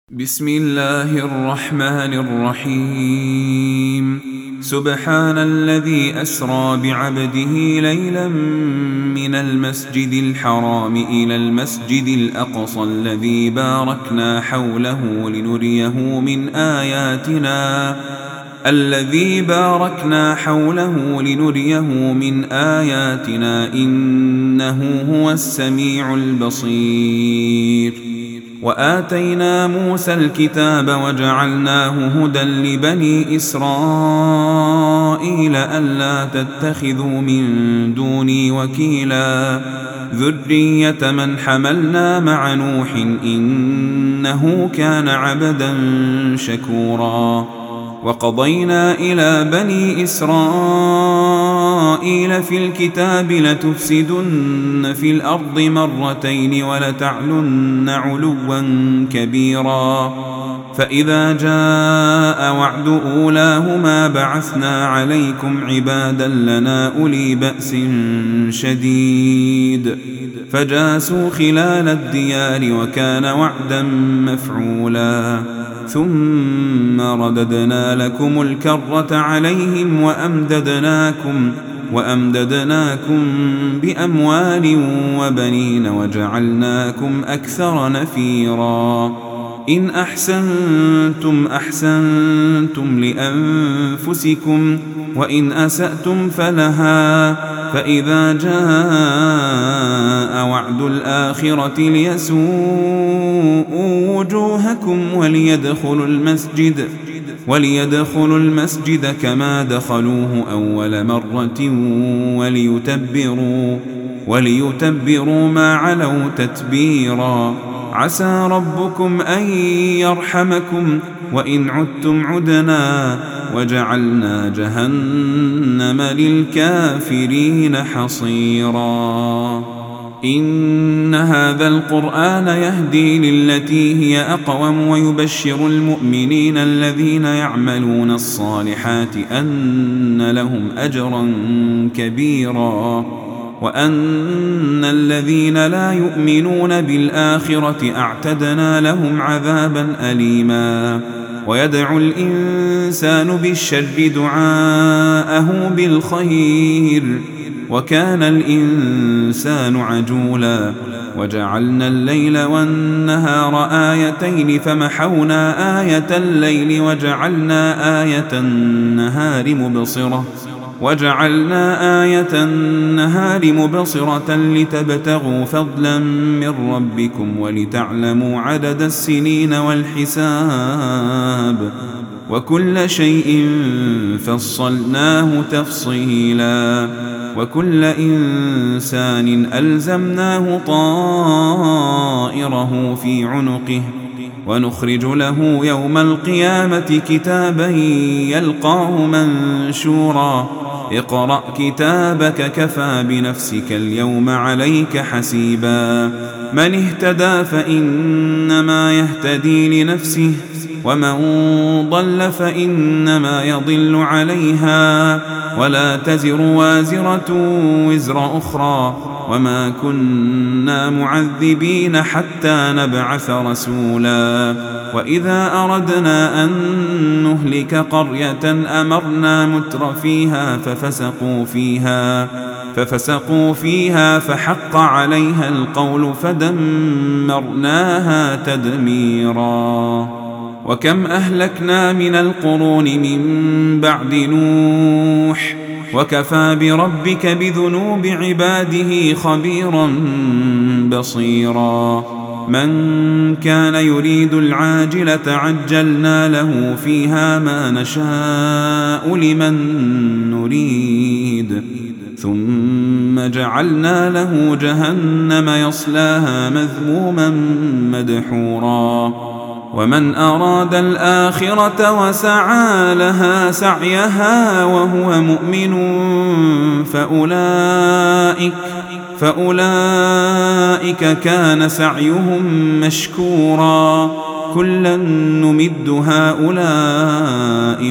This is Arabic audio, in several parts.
بسم الله الرحمن الرحيم. سبحان الذي أسرى بعبده ليلا من المسجد الحرام إلى المسجد الأقصى الذي باركنا حوله لنريه من آياتنا إنه هو السميع البصير. وآتينا موسى الكتاب وجعلناه هدى لبني إسرائيل ألا تتخذوا من دوني وكيلا ذرية من حملنا مع نوح إنه كان عبدا شكورا. وقضينا إلى بني إسرائيل في الكتاب لتفسدن في الأرض مرتين ولتعلن علوا كبيرا. فإذا جاء وعد أولاهما بعثنا عليكم عبادا لنا أولي بأس شديد فجاسوا خلال الديار وكان وعدا مفعولا. ثم رددنا لكم الكرة عليهم وأمددناكم بأموال وبنين وجعلناكم أكثر نفيرا. إن أحسنتم أحسنتم لأنفسكم وإن أسأتم فلها. فإذا جاء وعد الآخرة ليسوءوا وجوهكم وليدخلوا المسجد كما دخلوه أول مرة وليتبروا ما علوا تتبيرا. عسى ربكم أن يرحمكم وإن عدتم عدنا وجعلنا جهنم للكافرين حصيرا. إن هذا القرآن يهدي للتي هي أقوم ويبشر المؤمنين الذين يعملون الصالحات أن لهم أجرا كبيرا وأن الذين لا يؤمنون بالآخرة أعتدنا لهم عذابا أليما. ويدعو الإنسان بالشر دعاءه بالخير وكان الإنسان عجولا. وجعلنا الليل والنهار آيتين فمحونا آية الليل وجعلنا آية النهار مبصرة لتبتغوا فضلا من ربكم ولتعلموا عدد السنين والحساب وكل شيء فصلناه تفصيلا. وكل إنسان ألزمناه طائره في عنقه ونخرج له يوم القيامة كتابا يلقاه منشورا. اقرأ كتابك كفى بنفسك اليوم عليك حسيبا. من اهتدى فإنما يهتدي لنفسه ومن ضل فإنما يضل عليها ولا تزر وازرة وزر أخرى وما كنا معذبين حتى نبعث رسولا. وإذا أردنا أن نهلك قرية أمرنا مترفيها ففسقوا فيها فحق عليها القول فدمرناها تدميرا. وكم أهلكنا من القرون من بعد نوح وكفى بربك بذنوب عباده خبيرا بصيرا. من كان يريد العاجلة عجلنا له فيها ما نشاء لمن نريد ثم جعلنا له جهنم يصلاها مذموما مدحورا. ومن أراد الآخرة وسعى لها سعيها وهو مؤمن فأولئك كان سعيهم مشكورا. كلا نمد هؤلاء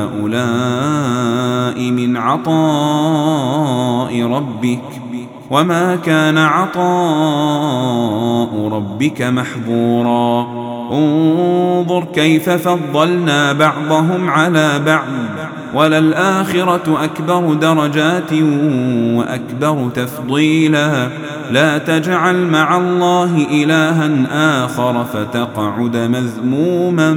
وهؤلاء من عطاء ربك وما كان عطاء ربك محظورا. انظر كيف فضلنا بعضهم على بعض وللآخرة أكبر درجات وأكبر تفضيلا لا تجعل مع الله إلها آخر فتقعد مذموما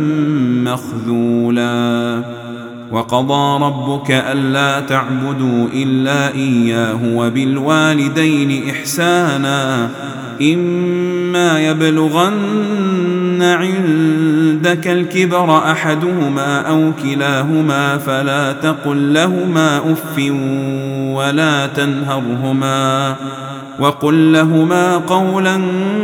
مخذولا وقضى ربك ألا تعبدوا إلا إياه وبالوالدين إحسانا إما يبلغن عندك الكبر أحدهما أو كلاهما فلا تقل لهما أف ولا تنهرهما وقل لهما قولا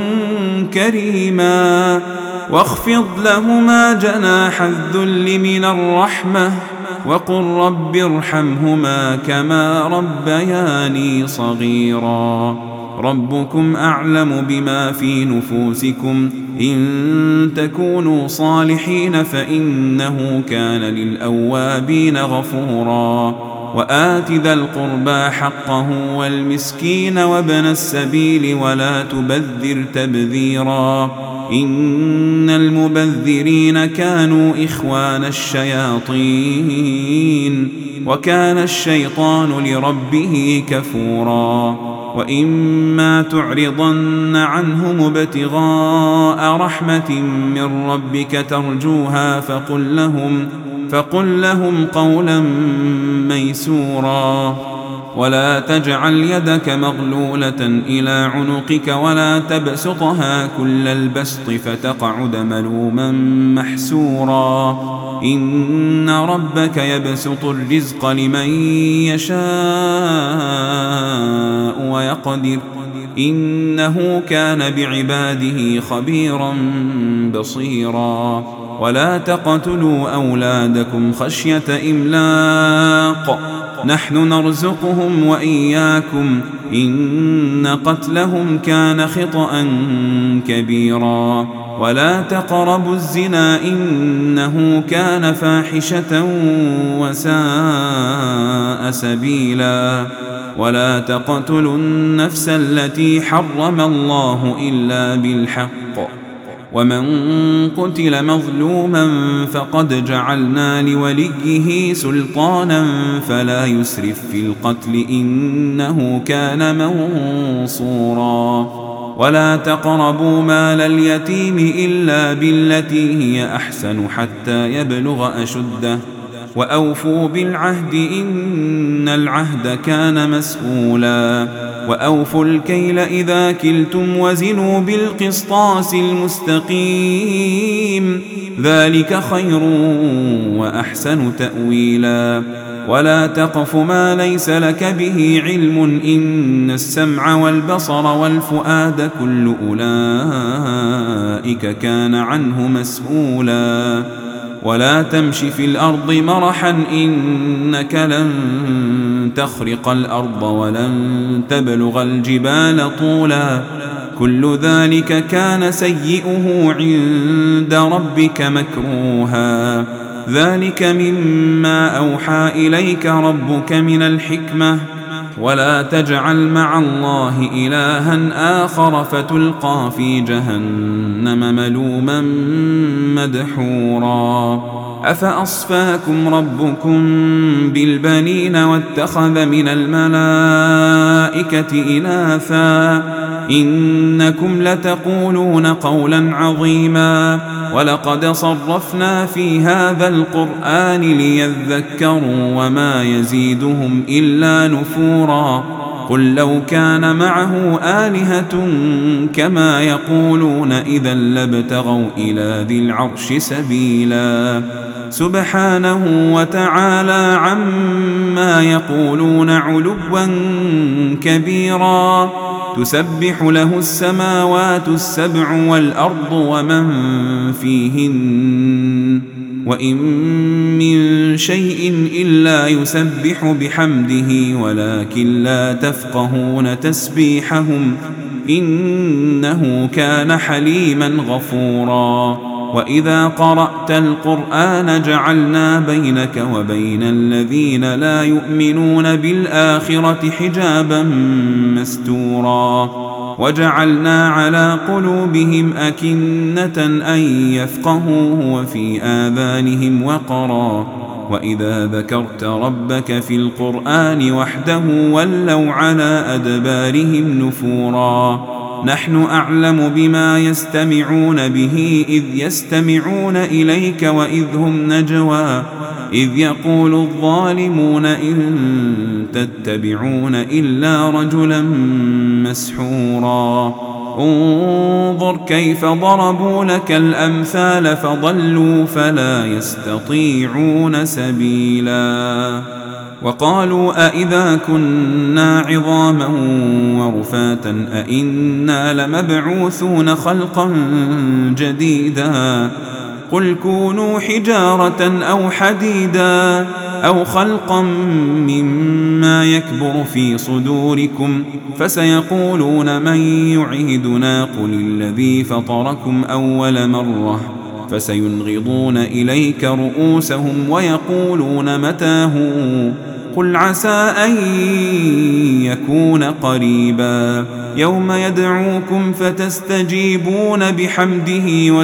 كريما واخفض لهما جناح الذل من الرحمة وقل رب ارحمهما كما ربياني صغيرا ربكم أعلم بما في نفوسكم إن تكونوا صالحين فإنه كان للأوابين غفورا وآت ذا القربى حقه والمسكين وابن السبيل ولا تبذر تبذيرا إن المبذرين كانوا إخوان الشياطين وكان الشيطان لربه كفورا وإما تعرضن عنهم ابتغاء رحمة من ربك ترجوها فقل لهم قولا ميسورا ولا تجعل يدك مغلولة إلى عنقك ولا تبسطها كل البسط فتقعد ملوما محسورا إن ربك يبسط الرزق لمن يشاء ويقدر إنه كان بعباده خبيرا بصيرا ولا تقتلوا أولادكم خشية إملاق نحن نرزقهم وإياكم إن قتلهم كان خطأ كبيرا ولا تقربوا الزنا إنه كان فاحشة وساء سبيلا ولا تقتلوا النفس التي حرم الله إلا بالحق ومن قتل مظلوما فقد جعلنا لوليه سلطانا فلا يسرف في القتل إنه كان منصورا ولا تقربوا مال اليتيم إلا بالتي هي أحسن حتى يبلغ أشده وأوفوا بالعهد إن العهد كان مسؤولا وأوفوا الكيل إذا كلتم وزنوا بالقسطاس المستقيم ذلك خير وأحسن تأويلا ولا تقف ما ليس لك به علم إن السمع والبصر والفؤاد كل أولئك كان عنه مسؤولا ولا تمش في الأرض مرحا إنك لن تخرق الأرض ولن تبلغ الجبال طولا كل ذلك كان سيئه عند ربك مكروها ذلك مما أوحى إليك ربك من الحكمة ولا تجعل مع الله إلها آخر فتلقى في جهنم ملوما مدحورا أفأصفاكم ربكم بالبنين واتخذ من الملائكة إناثا إنكم لتقولون قولا عظيما ولقد صرفنا في هذا القرآن ليذكروا وما يزيدهم إلا نفورا قل لو كان معه آلهة كما يقولون إذا لابتغوا إلى ذي العرش سبيلا سبحانه وتعالى عما يقولون علوا كبيرا تسبح له السماوات السبع والأرض ومن فيهن وإن من شيء إلا يسبح بحمده ولكن لا تفقهون تسبيحهم إنه كان حليما غفورا وإذا قرأت القرآن جعلنا بينك وبين الذين لا يؤمنون بالآخرة حجابا مستورا وجعلنا على قلوبهم أكنة أن يفقهوه وفي آذانهم وقرا وإذا ذكرت ربك في القرآن وحده ولوا على أدبارهم نفورا نحن أعلم بما يستمعون به إذ يستمعون إليك وإذ هم نجوى إذ يقول الظالمون إن تتبعون إلا رجلا مسحورا انظر كيف ضربوا لك الأمثال فضلوا فلا يستطيعون سبيلا وقالوا أإذا كنا عظاما ورفاتا أإنا لمبعوثون خلقا جديدا قل كونوا حجارة أو حديدا أو خلقا مما يكبر في صدوركم فسيقولون من يعيدنا قل الذي فطركم أول مرة فسينغضون إليك رؤوسهم ويقولون متاه قل عسى أن يكون قريبا يوم يدعوكم فتستجيبون بحمده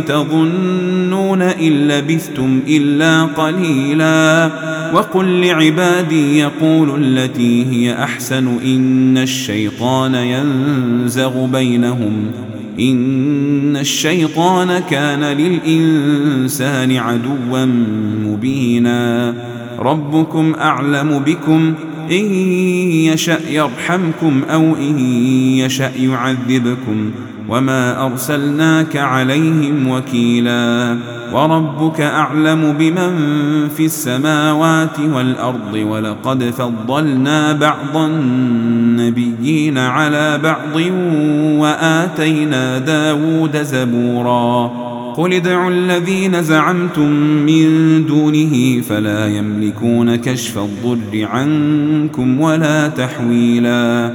وتظنون إن لبثتم إلا قليلا وقل لعبادي يقولوا التي هي أحسن إن الشيطان ينزغ بينهم إن الشيطان كان للإنسان عدوا مبينا ربكم أعلم بكم إن يشأ يرحمكم أو إن يشأ يعذبكم وما أرسلناك عليهم وكيلا وربك أعلم بمن في السماوات والأرض ولقد فضلنا بعض النبيين على بعض وآتينا داود زبورا قل ادعوا الذين زعمتم من دونه فلا يملكون كشف الضر عنكم ولا تحويلا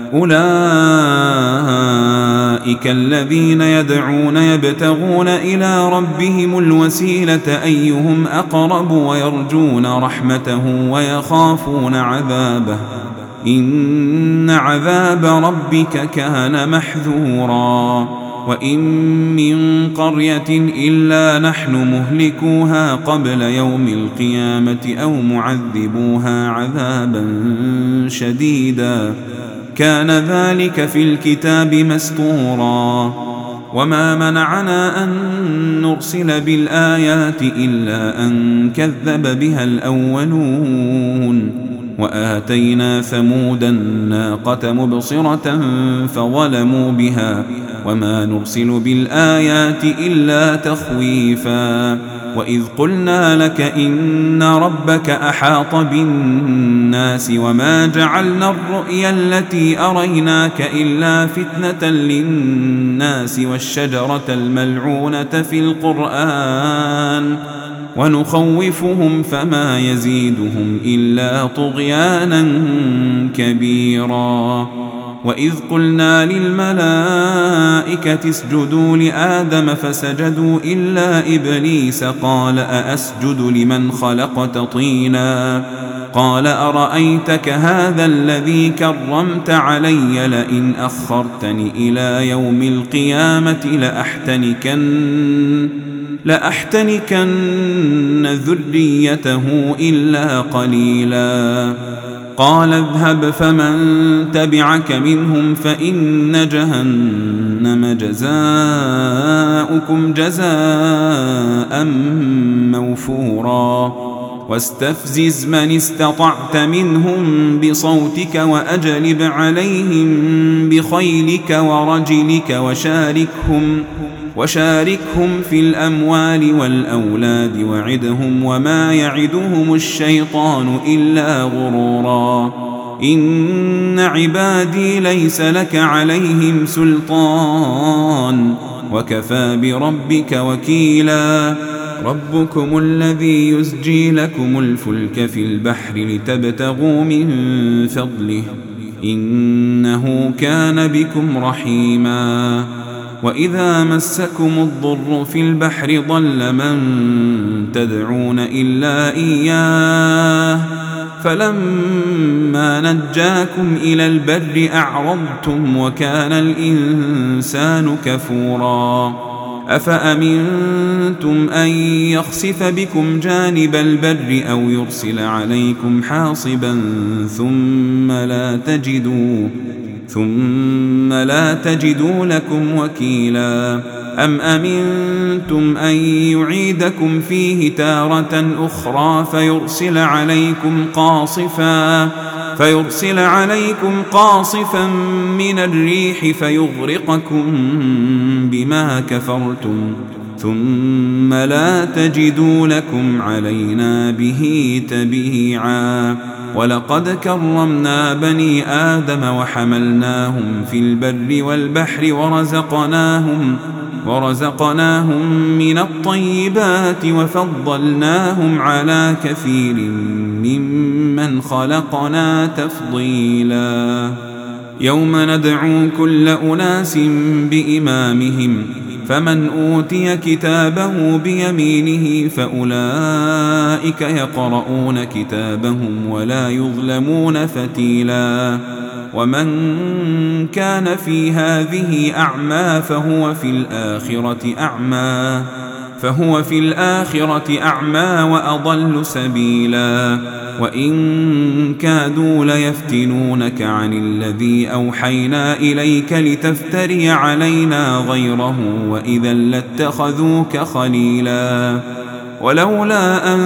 أولئك الذين يدعون يبتغون إلى ربهم الوسيلة أيهم أقرب ويرجون رحمته ويخافون عذابه إن عذاب ربك كان محذورا وإن من قرية إلا نحن مهلكوها قبل يوم القيامة أو معذبوها عذابا شديدا كان ذلك في الكتاب مسطورا وما منعنا أن نرسل بالآيات إلا أن كذب بها الأولون وآتينا ثمود الناقة مبصرة فظلموا بها وما نرسل بالآيات إلا تخويفا وإذ قلنا لك إن ربك أحاط بالناس وما جعلنا الرؤيا التي أريناك إلا فتنة للناس والشجرة الملعونة في القرآن ونخوفهم فما يزيدهم إلا طغيانا كبيرا وإذ قلنا للملائكة اسجدوا لآدم فسجدوا إلا إبليس قال أأسجد لمن خلقت طينا قال أرأيتك هذا الذي كرمت علي لئن أخرتني إلى يوم القيامة لأحتنكن ذريته إلا قليلا قال اذهب فمن تبعك منهم فإن جهنم جزاؤكم جزاء موفورا واستفزز من استطعت منهم بصوتك وأجلب عليهم بخيلك ورجلك وشاركهم في الأموال والأولاد وعدهم وما يعدهم الشيطان إلا غرورا إن عبادي ليس لك عليهم سلطان وكفى بربك وكيلا ربكم الذي يزجي لكم الفلك في البحر لتبتغوا من فضله إنه كان بكم رحيما وإذا مسكم الضر في البحر ضل من تدعون إلا إياه فلما نجاكم إلى البر أعرضتم وكان الإنسان كفورا أفأمنتم أن يخسف بكم جانب البر أو يرسل عليكم حاصبا ثم لا تجدوا لكم وكيلا أم أمنتم أن يعيدكم فيه تارة أخرى فيرسل عليكم قاصفا من الريح فيغرقكم بما كفرتم ثم لا تجدوا لكم علينا به تبيعا ولقد كرمنا بني آدم وحملناهم في البر والبحر ورزقناهم من الطيبات وفضلناهم على كثير ممن خلقنا تفضيلا يوم ندعو كل أناس بإمامهم فمن أوتي كتابه بيمينه فأولئك يقرؤون كتابهم ولا يظلمون فتيلا ومن كان في هذه أعمى فهو في الآخرة أعمى وأضل سبيلا وإن كادوا ليفتنونك عن الذي أوحينا إليك لتفتري علينا غيره وإذا لاتخذوك خليلا ولولا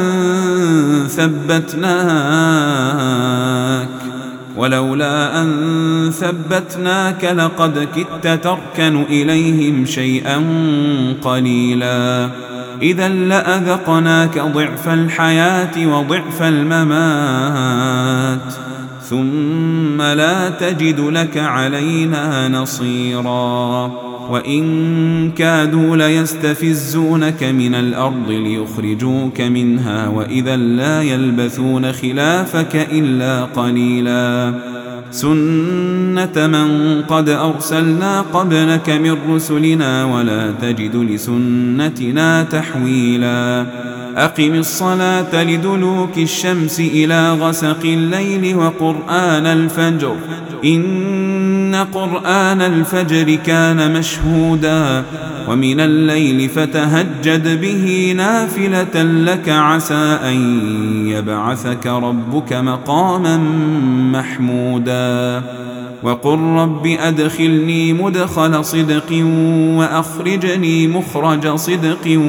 أن ثبتناك لقد كدت تركن إليهم شيئا قليلا إذا لأذقناك ضعف الحياة وضعف الممات ثم لا تجد لك علينا نصيرا وإن كادوا ليستفزونك من الأرض ليخرجوك منها وإذا لا يلبثون خلافك إلا قليلا سنة من قد أرسلنا قبلك من رسلنا ولا تجد لسنتنا تحويلا أقم الصلاة لدلوك الشمس إلى غسق الليل وقرآن الفجر إن قرآن الفجر كان مشهودا ومن الليل فتهجد به نافلة لك عسى أن يبعثك ربك مقاما محمودا وقل رب أدخلني مدخل صدق وأخرجني مخرج صدق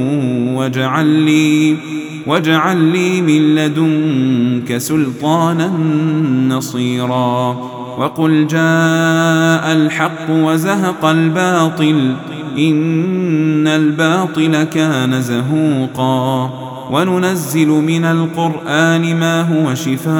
واجعل لي من لدنك سلطانا نصيرا وقل جاء الحق وزهق الباطل إن الباطل كان زهوقا وننزل من القرآن ما هو شفاء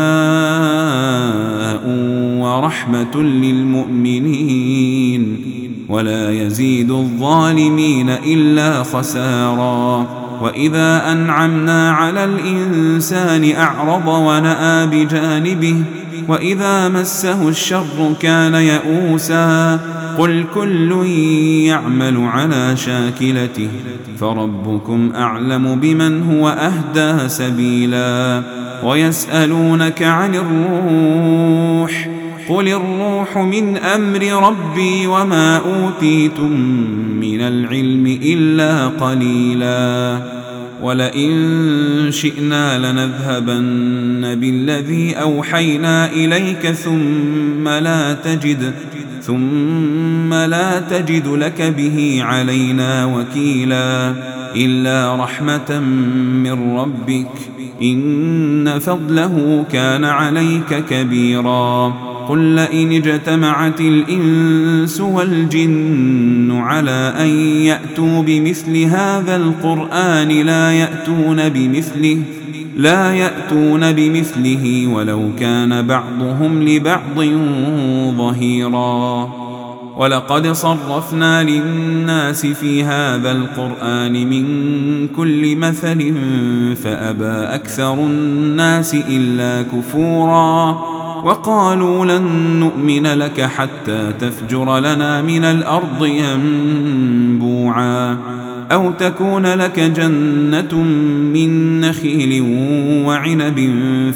ورحمة للمؤمنين ولا يزيد الظالمين إلا خسارا وإذا أنعمنا على الإنسان أعرض ونأى بجانبه وإذا مسه الشر كان يئوسا قل كل يعمل على شاكلته فربكم أعلم بمن هو أهدى سبيلا ويسألونك عن الروح قل الروح من أمر ربي وما أوتيتم من العلم إلا قليلا ولئن شئنا لنذهبن بالذي أوحينا إليك ثم لا تجد لك به علينا وكيلا إلا رحمة من ربك إن فضله كان عليك كبيرا قل لئن اجتمعت الإنس والجن على أن يأتوا بمثل هذا القرآن لا يأتون بمثله ولو كان بعضهم لبعض ظهيرا ولقد صرفنا للناس في هذا القرآن من كل مثل فأبى أكثر الناس إلا كفورا وقالوا لن نؤمن لك حتى تفجر لنا من الأرض ينبوعا أو تكون لك جنة من نخيل وعنب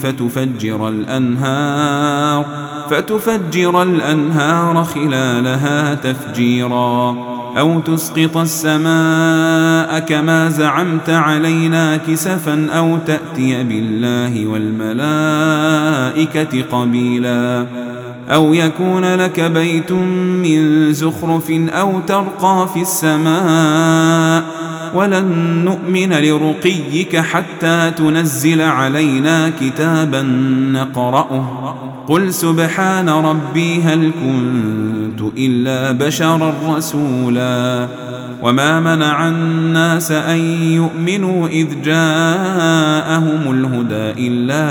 فتفجر الأنهار خلالها تفجيرا أو تسقط السماء كما زعمت علينا كسفا أو تأتي بالله والملائكة قبيلا أو يكون لك بيت من زخرف أو ترقى في السماء ولن نؤمن لرقيك حتى تنزل علينا كتابا نقرأه قل سبحان ربي هل كنت إلا بشرا رسولا وما منع الناس أن يؤمنوا إذ جاءهم الهدى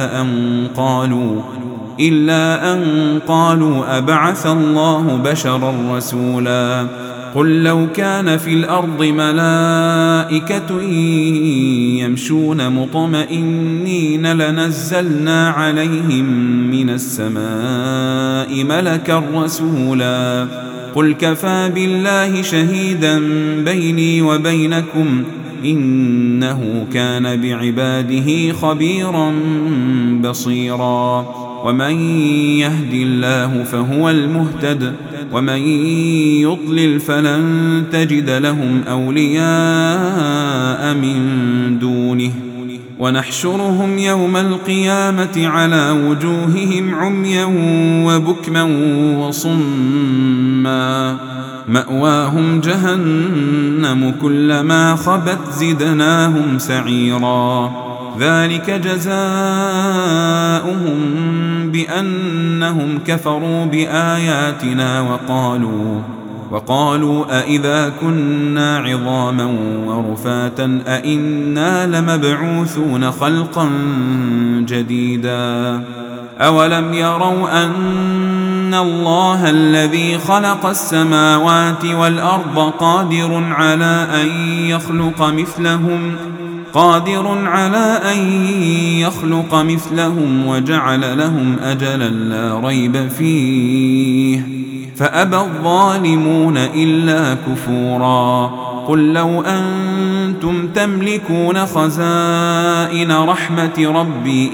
إلا أن قالوا أبعث الله بشرا رسولا قل لو كان في الأرض ملائكة يمشون مطمئنين لنزلنا عليهم من السماء ملكا رسولا قل كفى بالله شهيدا بيني وبينكم إنه كان بعباده خبيرا بصيرا ومن يهد الله فهو المهتد ومن يضلل فلن تجد لهم أولياء من دونه ونحشرهم يوم القيامة على وجوههم عميا وبكما وصما مأواهم جهنم كلما خبت زدناهم سعيرا ذلك جزاؤهم بأنهم كفروا بآياتنا وقالوا أإذا كنا عظاما ورفاتا أإنا لمبعوثون خلقا جديدا أولم يروا أن الله الذي خلق السماوات والأرض قادر على أن يخلق مثلهم وجعل لهم أجلا لا ريب فيه فأبى الظالمون إلا كفورا قل لو أنتم تملكون خزائن رحمة ربي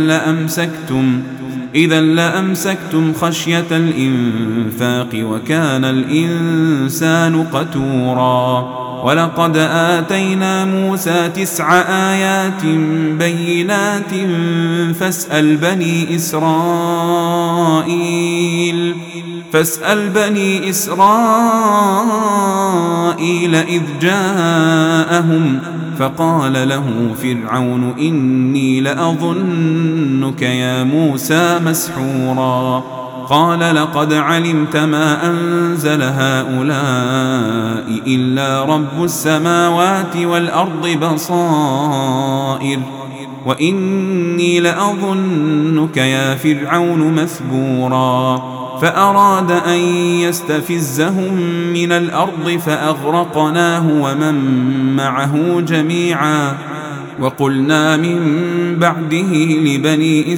إذا لأمسكتم خشية الإنفاق وكان الإنسان قتورا ولقد آتينا موسى 9 آيات بينات فاسأل بني إسرائيل إذ جاءهم فقال له فرعون إني لأظنك يا موسى مسحورا قال لقد علمت ما أنزل هؤلاء إلا رب السماوات والأرض بصائر وإني لأظنك يا فرعون مثبورا فأراد أن يستفزهم من الأرض فأغرقناه ومن معه جميعا وقلنا من بعده لبني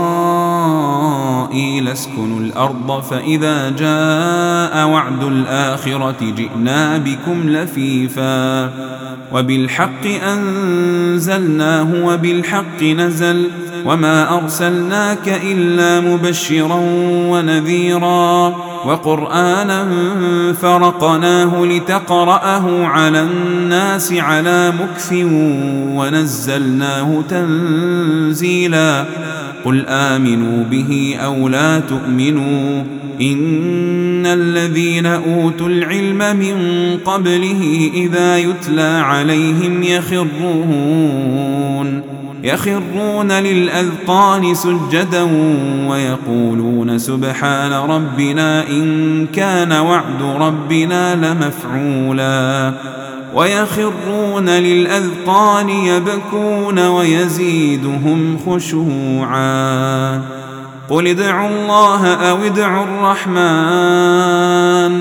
إسرائيل اسكنوا الأرض فإذا جاء وعد الآخرة جئنا بكم لفيفا وبالحق أنزلناه وبالحق نزل وما أرسلناك إلا مبشرا ونذيرا وقرآنا فرقناه لتقرأه على الناس على مكث ونزلناه تنزيلا قل آمنوا به أو لا تؤمنوا إن الذين أوتوا العلم من قبله إذا يتلى عليهم يخرون للأذقان سجدا ويقولون سبحان ربنا إن كان وعد ربنا لمفعولا ويخرون للأذقان يبكون ويزيدهم خشوعا قل ادعوا الله أو ادعوا الرحمن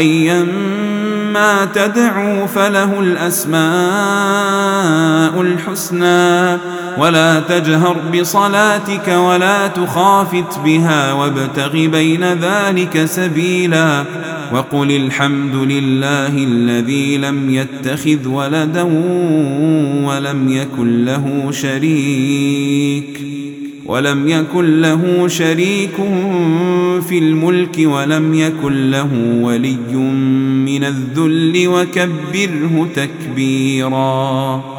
أيما تدعوا فله الأسماء الحسنى ولا تجهر بصلاتك ولا تخافت بها وابتغ بين ذلك سبيلا وقل الحمد لله الذي لم يتخذ ولدا ولم يكن له شريك في الملك ولم يكن له ولي من الذل وكبره تكبيرا.